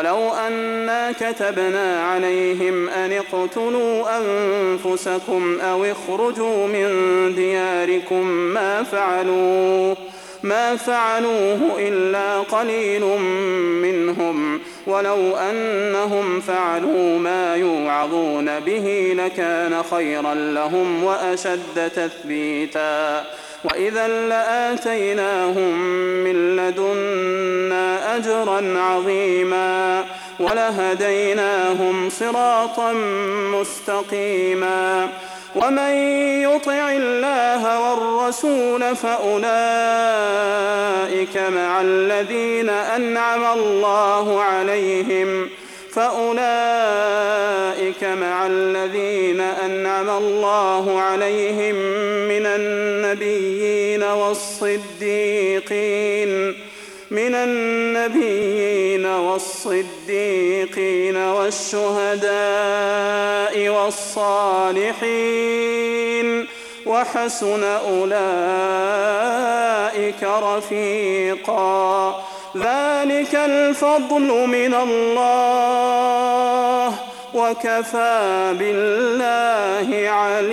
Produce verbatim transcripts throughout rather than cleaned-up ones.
ولو أنا كتبنا عليهم أن اقتلوا أنفسكم أو اخرجوا من دياركم ما فعلوه ما فعلوه إلا قليل منهم ولو أنهم فعلوا ما يوعظون به لكان خيرا لهم وأشد تثبيتا وإذا لآتيناهم من لدنا أجرا عظيما ولهديناهم صراطا مستقيما ومن يطع الله والرسول فأولئك مع الذين أنعم الله عليهم فأولئك مع الذين أنعم الله عليهم من النبيين والصديقين من النبيين والصديقين والشهداء والصالحين وحسن أولئك رفيقا ذلك الفضل من الله وكفى بالله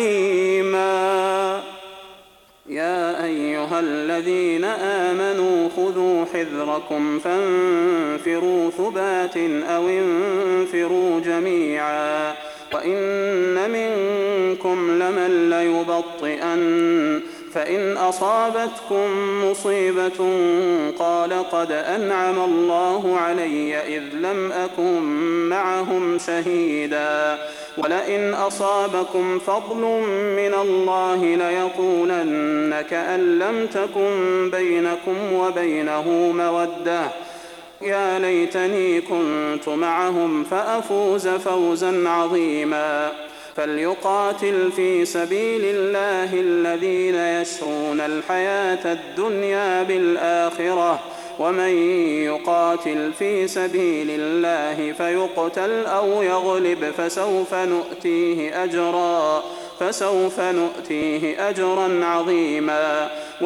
عليما يا أيها الذين آمنوا خذوا حذركم فانفروا ثبات أو انفروا جميعا وإن منكم لمن ليبطئن فإن أصابتكم مصيبة قال قد أنعم الله علي إذ لم أكن معهم شهيدا ولئن أصابكم فضل من الله ليقولن كأن لم تكن بينكم وبينه مودة يا ليتني كنت معهم فأفوز فوزا عظيما فليقاتل في سبيل الله الذين يشرون الحياة الدنيا بالآخرة ومن يقاتل في سبيل الله فيقتل أو يغلب فسوف نؤتيه أجرا فسوف نؤتيه أجرا عظيما